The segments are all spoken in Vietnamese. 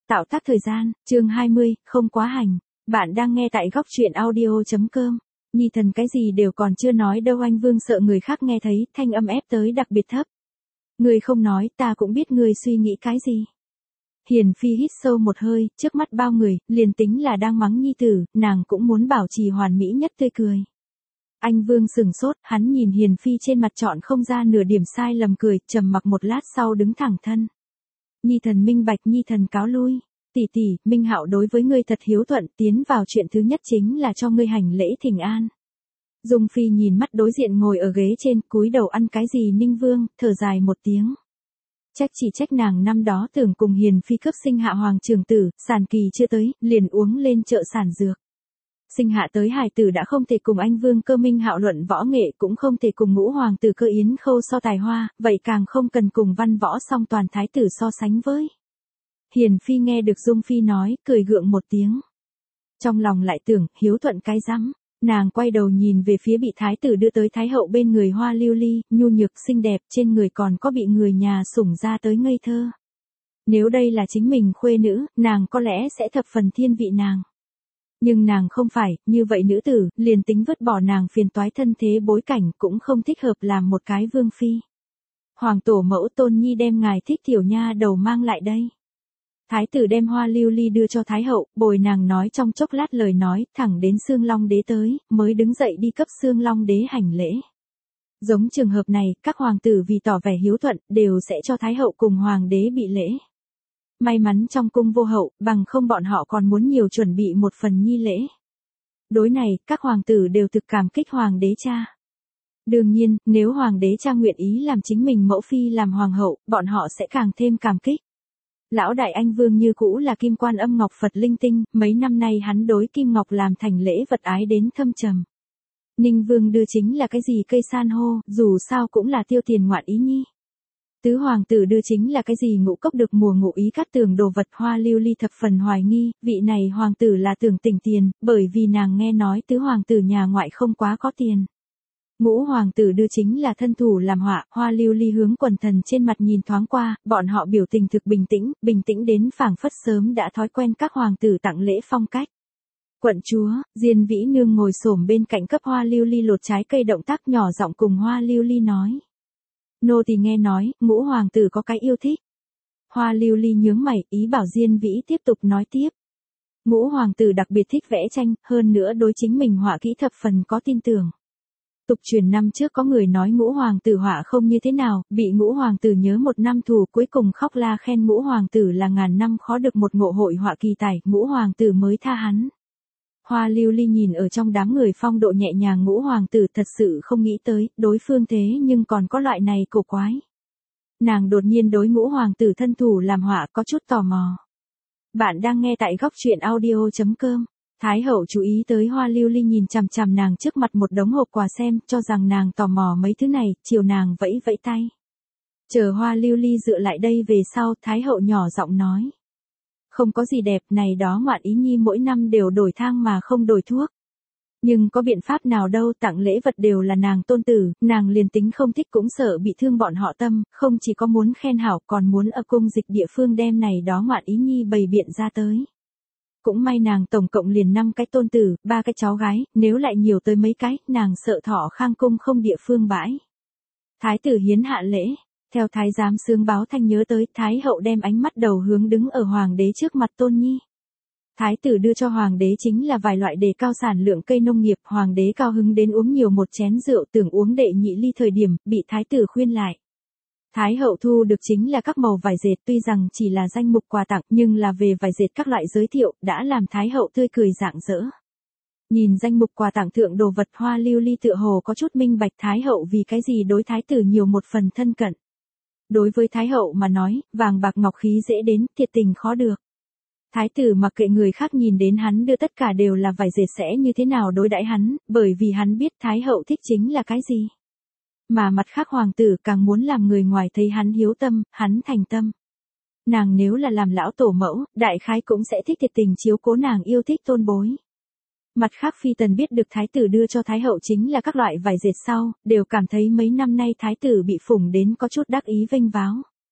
Tạo tác thời gian, chương 20, không quá hành. Bạn đang nghe tại góc truyện audio.com. Nhi thần cái gì đều còn chưa nói đâu, anh Vương sợ người khác nghe thấy, thanh âm ép tới đặc biệt thấp. Ngươi không nói, ta cũng biết ngươi suy nghĩ cái gì. Hiền Phi hít sâu một hơi, trước mắt bao người, liền tính là đang mắng nhi tử, nàng cũng muốn bảo trì hoàn mỹ nhất tươi cười. Anh Vương sừng sốt, hắn nhìn Hiền Phi trên mặt trọn không ra nửa điểm sai lầm cười, trầm mặc một lát sau đứng thẳng thân. Nhi thần minh bạch, nhi thần cáo lui. Tỷ tỷ, Minh Hạo đối với ngươi thật hiếu thuận, tiến vào chuyện thứ nhất chính là cho ngươi hành lễ thỉnh an. Dung Phi nhìn mắt đối diện ngồi ở ghế trên, cúi đầu ăn cái gì Ninh Vương, thở dài một tiếng. Chỉ trách nàng năm đó tưởng cùng Hiền Phi cấp sinh hạ hoàng trường tử, sản kỳ chưa tới, liền uống lên chợ sản dược. Sinh hạ tới hài tử đã không thể cùng anh Vương Cơ Minh Hạo luận võ nghệ, cũng không thể cùng ngũ hoàng tử Cơ Yến Khâu so tài hoa, vậy càng không cần cùng văn võ song toàn thái tử so sánh với. Hiền Phi nghe được Dung Phi nói, cười gượng một tiếng. Trong lòng lại tưởng, hiếu thuận cái rắm. Nàng quay đầu nhìn về phía bị thái tử đưa tới thái hậu bên người Hoa Lưu Ly, nhu nhược xinh đẹp, trên người còn có bị người nhà sủng ra tới ngây thơ. Nếu đây là chính mình khuê nữ, nàng có lẽ sẽ thập phần thiên vị nàng. Nhưng nàng không phải, như vậy nữ tử, liền tính vứt bỏ nàng phiền toái thân thế bối cảnh cũng không thích hợp làm một cái vương phi. Hoàng tổ mẫu Tôn Nhi đem ngài thích tiểu nha đầu mang lại đây. Thái tử đem Hoa Lưu Ly đưa cho Thái hậu, bồi nàng nói trong chốc lát lời nói, thẳng đến Xương Long đế tới, mới đứng dậy đi cấp Xương Long đế hành lễ. Giống trường hợp này, các hoàng tử vì tỏ vẻ hiếu thuận, đều sẽ cho Thái hậu cùng hoàng đế bị lễ. May mắn trong cung vô hậu, bằng không bọn họ còn muốn nhiều chuẩn bị một phần nhi lễ. Đối này, các hoàng tử đều thực cảm kích hoàng đế cha. Đương nhiên, nếu hoàng đế cha nguyện ý làm chính mình mẫu phi làm hoàng hậu, bọn họ sẽ càng thêm cảm kích. Lão đại anh Vương như cũ là Kim Quan Âm Ngọc Phật linh tinh, mấy năm nay hắn đối Kim Ngọc làm thành lễ vật ái đến thâm trầm. Ninh Vương đưa chính là cái gì cây san hô, dù sao cũng là tiêu tiền ngoạn ý nhi. Tứ hoàng tử đưa chính là cái gì ngũ cốc được mùa ngụ ý cắt tường đồ vật. Hoa Lưu Ly thập phần hoài nghi, vị này hoàng tử là tưởng tỉnh tiền, bởi vì nàng nghe nói tứ hoàng tử nhà ngoại không quá có tiền. Ngũ hoàng tử đưa chính là thân thủ làm họa. Hoa Lưu Ly hướng quần thần trên mặt nhìn thoáng qua, bọn họ biểu tình thực bình tĩnh đến phảng phất sớm đã thói quen các hoàng tử tặng lễ phong cách. Quận chúa, Diên Vĩ Nương ngồi xổm bên cạnh cấp Hoa Lưu Ly lột trái cây, động tác nhỏ giọng cùng Hoa Lưu Ly nói. Nô tỳ nghe nói, ngũ hoàng tử có cái yêu thích. Hoa Lưu Ly nhướng mày, ý bảo Diên Vĩ tiếp tục nói tiếp. Ngũ hoàng tử đặc biệt thích vẽ tranh, hơn nữa đối chính mình họa kỹ thập phần có tin tưởng. Tục truyền năm trước có người nói ngũ hoàng tử họa không như thế nào, bị ngũ hoàng tử nhớ một năm thù, cuối cùng khóc la khen ngũ hoàng tử là ngàn năm khó được một ngộ hội họa kỳ tài, ngũ hoàng tử mới tha hắn. Hoa Lưu Ly nhìn ở trong đám người phong độ nhẹ nhàng ngũ hoàng tử, thật sự không nghĩ tới, đối phương thế nhưng còn có loại này cổ quái. Nàng đột nhiên đối ngũ hoàng tử thân thủ làm họa có chút tò mò. Bạn đang nghe tại góc truyện audio.com. Thái hậu chú ý tới Hoa Lưu Ly nhìn chằm chằm nàng trước mặt một đống hộp quà xem, cho rằng nàng tò mò mấy thứ này, chiều nàng vẫy vẫy tay. Chờ Hoa Lưu Ly dựa lại đây về sau, Thái hậu nhỏ giọng nói. Không có gì đẹp, này đó ngoạn ý nhi mỗi năm đều đổi thang mà không đổi thuốc. Nhưng có biện pháp nào đâu, tặng lễ vật đều là nàng tôn tử, nàng liền tính không thích cũng sợ bị thương bọn họ tâm, không chỉ có muốn khen hảo còn muốn ở cung dịch địa phương đem này đó ngoạn ý nhi bày biện ra tới. Cũng may nàng tổng cộng liền 5 cái tôn tử, 3 cái cháu gái, nếu lại nhiều tới mấy cái, nàng sợ Thọ Khang cung không địa phương bãi. Thái tử hiến hạ lễ, theo thái giám xương báo thanh nhớ tới, thái hậu đem ánh mắt đầu hướng đứng ở hoàng đế trước mặt Tôn Nhi. Thái tử đưa cho hoàng đế chính là vài loại đề cao sản lượng cây nông nghiệp, hoàng đế cao hứng đến uống nhiều một chén rượu, tưởng uống đệ nhị ly thời điểm, bị thái tử khuyên lại. Thái hậu thu được chính là các màu vải dệt, tuy rằng chỉ là danh mục quà tặng nhưng là về vải dệt các loại giới thiệu, đã làm thái hậu tươi cười rạng rỡ. Nhìn danh mục quà tặng thượng đồ vật, Hoa Lưu Ly tựa hồ có chút minh bạch thái hậu vì cái gì đối thái tử nhiều một phần thân cận. Đối với thái hậu mà nói, vàng bạc ngọc khí dễ đến, thiệt tình khó được. Thái tử mặc kệ người khác nhìn đến hắn đưa tất cả đều là vải dệt sẽ như thế nào đối đãi hắn, bởi vì hắn biết thái hậu thích chính là cái gì. Mà mặt khác hoàng tử càng muốn làm người ngoài thấy hắn hiếu tâm, hắn thành tâm. Nàng nếu là làm lão tổ mẫu, đại khái cũng sẽ thích thiệt tình chiếu cố nàng yêu thích tôn bối. Mặt khác phi tần biết được thái tử đưa cho thái hậu chính là các loại vải dệt sau, đều cảm thấy mấy năm nay thái tử bị phủng đến có chút đắc ý vênh váo.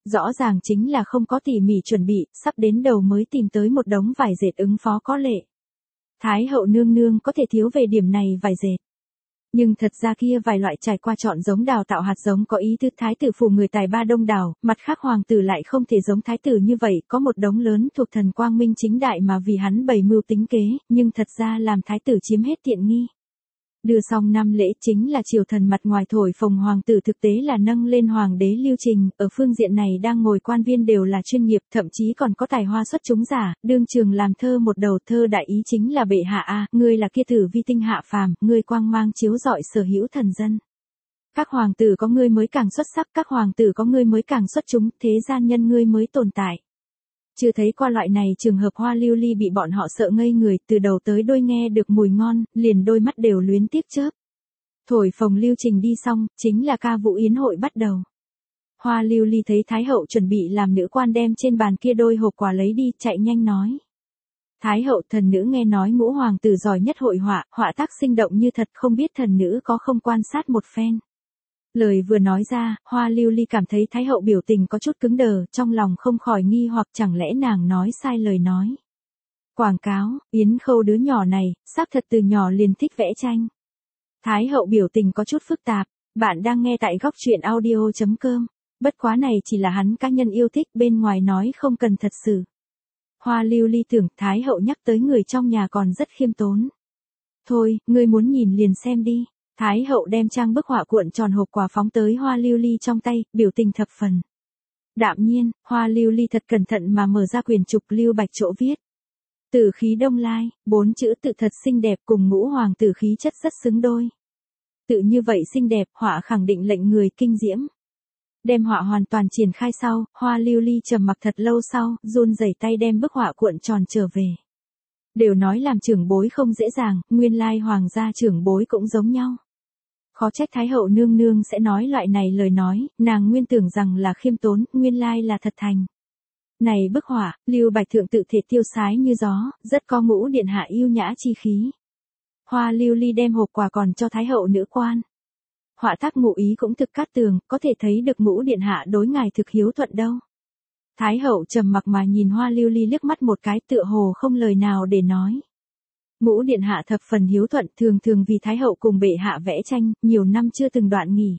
Rõ ràng chính là không có tỉ mỉ chuẩn bị, sắp đến đầu mới tìm tới một đống vải dệt ứng phó có lệ. Thái hậu nương nương có thể thiếu về điểm này vải dệt. Nhưng thật ra kia vài loại trải qua chọn giống đào tạo hạt giống có ý tứ thái tử phủ người tài ba đông đảo, mặt khác hoàng tử lại không thể giống thái tử như vậy, có một đống lớn thuộc thần quang minh chính đại mà vì hắn bày mưu tính kế, nhưng thật ra làm thái tử chiếm hết tiện nghi. Đưa xong năm lễ chính là triều thần mặt ngoài thổi phồng hoàng tử thực tế là nâng lên hoàng đế lưu trình, ở phương diện này đang ngồi quan viên đều là chuyên nghiệp, thậm chí còn có tài hoa xuất chúng giả, đương trường làm thơ một đầu thơ đại ý chính là bệ hạ a, ngươi là kia tử vi tinh hạ phàm, ngươi quang mang chiếu rọi sở hữu thần dân. Các hoàng tử có ngươi mới càng xuất sắc, các hoàng tử có ngươi mới càng xuất chúng, thế gian nhân ngươi mới tồn tại. Chưa thấy qua loại này trường hợp hoa lưu ly bị bọn họ sợ ngây người, từ đầu tới đuôi nghe được mùi ngon, liền đôi mắt đều luyến tiếc chớp. Thổi phồng lưu trình đi xong, chính là ca vũ yến hội bắt đầu. Hoa lưu ly thấy Thái hậu chuẩn bị làm nữ quan đem trên bàn kia đôi hộp quà lấy đi, chạy nhanh nói. Thái hậu, thần nữ nghe nói ngũ hoàng tử giỏi nhất hội họa, họa tác sinh động như thật, không biết thần nữ có không quan sát một phen. Lời vừa nói ra, hoa lưu ly cảm thấy Thái hậu biểu tình có chút cứng đờ, trong lòng không khỏi nghi hoặc chẳng lẽ nàng nói sai lời nói. Quảng cáo, Yến Khâu đứa nhỏ này, xác thật từ nhỏ liền thích vẽ tranh. Thái hậu biểu tình có chút phức tạp, bạn đang nghe tại góc truyện audio.com, bất quá này chỉ là hắn cá nhân yêu thích, bên ngoài nói không cần thật sự. Hoa lưu ly tưởng Thái hậu nhắc tới người trong nhà còn rất khiêm tốn. Thôi, ngươi muốn nhìn liền xem đi. Thái hậu đem trang bức họa cuộn tròn hộp quà phóng tới hoa lưu ly trong tay, biểu tình thập phần. Đạm nhiên, hoa lưu ly thật cẩn thận mà mở ra quyển trục lưu bạch chỗ viết. Tử khí đông lai, 4 chữ tự thật xinh đẹp cùng ngũ hoàng tử khí chất rất xứng đôi. Tự như vậy xinh đẹp, họa khẳng định lệnh người kinh diễm. Đem họa hoàn toàn triển khai sau, hoa lưu ly trầm mặc thật lâu sau, run rẩy tay đem bức họa cuộn tròn trở về. Đều nói làm trưởng bối không dễ dàng, nguyên lai hoàng gia trưởng bối cũng giống nhau. Khó trách Thái hậu nương nương sẽ nói loại này lời nói, nàng nguyên tưởng rằng là khiêm tốn, nguyên lai là thật thành. Này bức họa, Lưu Bạch thượng tự thể tiêu sái như gió, rất có ngũ điện hạ yêu nhã chi khí. Hoa lưu ly đem hộp quà còn cho Thái hậu nữ quan. Họa tác ngụ ý cũng thực cát tường, có thể thấy được ngũ điện hạ đối ngài thực hiếu thuận đâu. Thái hậu trầm mặc mà nhìn hoa lưu ly liếc mắt một cái, tựa hồ không lời nào để nói. Ngũ điện hạ thập phần hiếu thuận, thường thường vì Thái hậu cùng bệ hạ vẽ tranh, nhiều năm chưa từng đoạn nghỉ.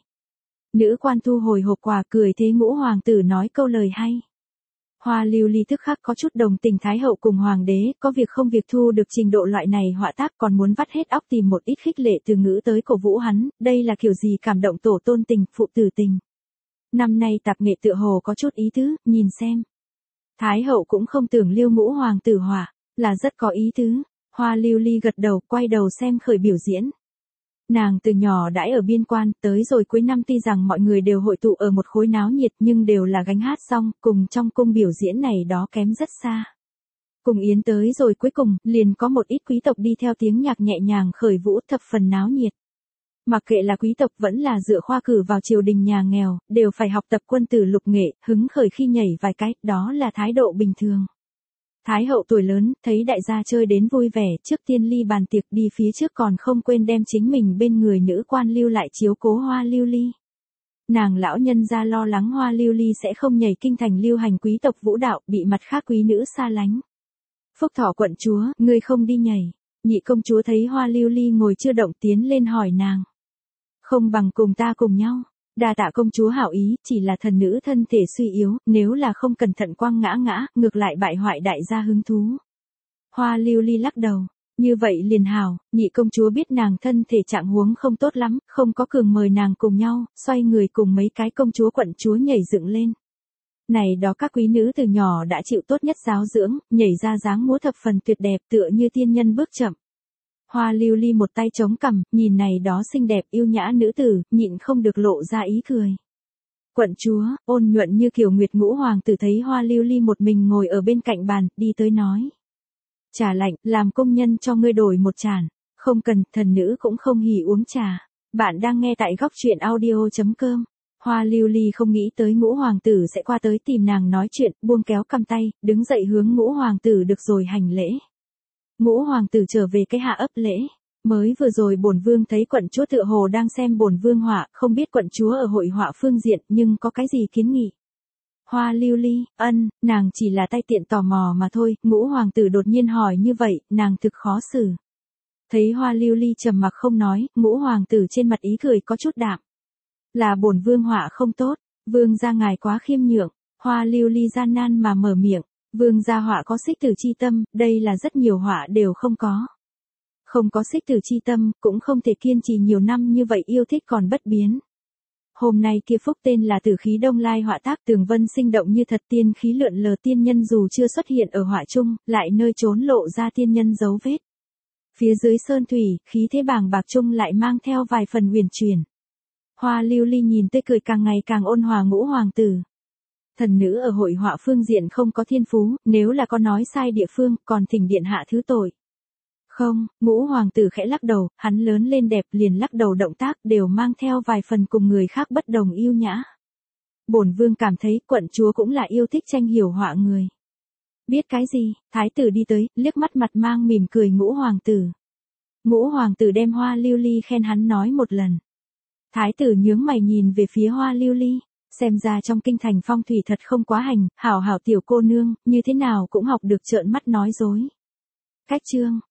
Nữ quan thu hồi hộp quà cười thế ngũ hoàng tử nói câu lời hay. Hoa lưu ly tức khắc có chút đồng tình Thái hậu cùng hoàng đế, có việc không việc thu được trình độ loại này họa tác còn muốn vắt hết óc tìm một ít khích lệ từ ngữ tới cổ vũ hắn, đây là kiểu gì cảm động tổ tôn tình, phụ tử tình. Năm nay tạp nghệ tựa hồ có chút ý tứ, nhìn xem. Thái hậu cũng không tưởng Lưu ngũ hoàng tử họa, là rất có ý tứ. Hoa lưu ly gật đầu, quay đầu xem khởi biểu diễn. Nàng từ nhỏ đãi ở biên quan, tới rồi cuối năm tuy rằng mọi người đều hội tụ ở một khối náo nhiệt nhưng đều là gánh hát xong, cùng trong cung biểu diễn này đó kém rất xa. Cùng yến tới rồi cuối cùng, liền có một ít quý tộc đi theo tiếng nhạc nhẹ nhàng khởi vũ thập phần náo nhiệt. Mặc kệ là quý tộc vẫn là dựa khoa cử vào triều đình nhà nghèo, đều phải học tập quân tử lục nghệ, hứng khởi khi nhảy vài cái, đó là thái độ bình thường. Thái hậu tuổi lớn, thấy đại gia chơi đến vui vẻ, trước tiên ly bàn tiệc đi phía trước còn không quên đem chính mình bên người nữ quan lưu lại chiếu cố hoa lưu ly. Nàng lão nhân ra lo lắng hoa lưu ly sẽ không nhảy kinh thành lưu hành quý tộc vũ đạo, bị mặt khác quý nữ xa lánh. Phúc Thọ quận chúa, ngươi không đi nhảy. Nhị công chúa thấy hoa lưu ly ngồi chưa động tiến lên hỏi nàng. Không bằng cùng ta cùng nhau. Đa tạ công chúa hảo ý, chỉ là thần nữ thân thể suy yếu, nếu là không cẩn thận quăng ngã ngã, ngược lại bại hoại đại gia hứng thú. Hoa lưu ly lắc đầu, như vậy liền hảo, nhị công chúa biết nàng thân thể trạng huống không tốt lắm, không có cường mời nàng cùng nhau, xoay người cùng mấy cái công chúa quận chúa nhảy dựng lên. Này đó các quý nữ từ nhỏ đã chịu tốt nhất giáo dưỡng, nhảy ra dáng múa thập phần tuyệt đẹp tựa như tiên nhân bước chậm. Hoa lưu ly một tay chống cằm, nhìn này đó xinh đẹp yêu nhã nữ tử, nhịn không được lộ ra ý cười. Quận chúa, ôn nhuận như kiều nguyệt ngũ hoàng tử thấy hoa lưu ly một mình ngồi ở bên cạnh bàn, đi tới nói. Trà lạnh, làm công nhân cho ngươi đổi một chản. Không cần, thần nữ cũng không hỉ uống trà. Bạn đang nghe tại góc truyện audio.com. Hoa lưu ly không nghĩ tới ngũ hoàng tử sẽ qua tới tìm nàng nói chuyện, buông kéo cầm tay, đứng dậy hướng ngũ hoàng tử được rồi hành lễ. Ngũ hoàng tử trở về cái hạ ấp lễ. Mới vừa rồi bổn vương thấy quận chúa tựa hồ đang xem bổn vương họa, không biết quận chúa ở hội họa phương diện nhưng có cái gì kiến nghị. Hoa lưu ly, nàng chỉ là tay tiện tò mò mà thôi, Ngũ hoàng tử đột nhiên hỏi như vậy, nàng thực khó xử. Thấy Hoa lưu ly trầm mặc không nói, Ngũ hoàng tử trên mặt ý cười có chút đạm. Là bổn vương họa không tốt, vương gia ngài quá khiêm nhượng. Hoa lưu ly gian nan mà mở miệng, vương gia họa có xích tử chi tâm, đây là rất nhiều họa đều không có. Không có xích tử chi tâm, cũng không thể kiên trì nhiều năm như vậy yêu thích còn bất biến. Hôm nay kia phúc tên là Tử khí đông lai họa tác, tường vân sinh động như thật, tiên khí lượn lờ, tiên nhân dù chưa xuất hiện ở họa chung, lại nơi trốn lộ ra tiên nhân dấu vết. Phía dưới sơn thủy, khí thế bàng bạc chung lại mang theo vài phần huyền chuyển. Hoa lưu ly nhìn tươi cười càng ngày càng ôn hòa Ngũ hoàng tử. Thần nữ ở hội họa phương diện không có thiên phú, nếu là có nói sai địa phương, còn thỉnh điện hạ thứ tội. Không, Ngũ hoàng tử khẽ lắc đầu, hắn lớn lên đẹp, liền lắc đầu động tác đều mang theo vài phần cùng người khác bất đồng yêu nhã. Bổn vương cảm thấy quận chúa cũng là yêu thích tranh hiểu họa người. Biết cái gì, thái tử đi tới, liếc mắt mặt mang mỉm cười Ngũ hoàng tử. Ngũ hoàng tử đem Hoa lưu ly khen hắn nói một lần. Thái tử nhướng mày nhìn về phía Hoa lưu ly, xem ra trong kinh thành phong thủy thật không quá hành, hảo hảo tiểu cô nương, như thế nào cũng học được trợn mắt nói dối. Cách chương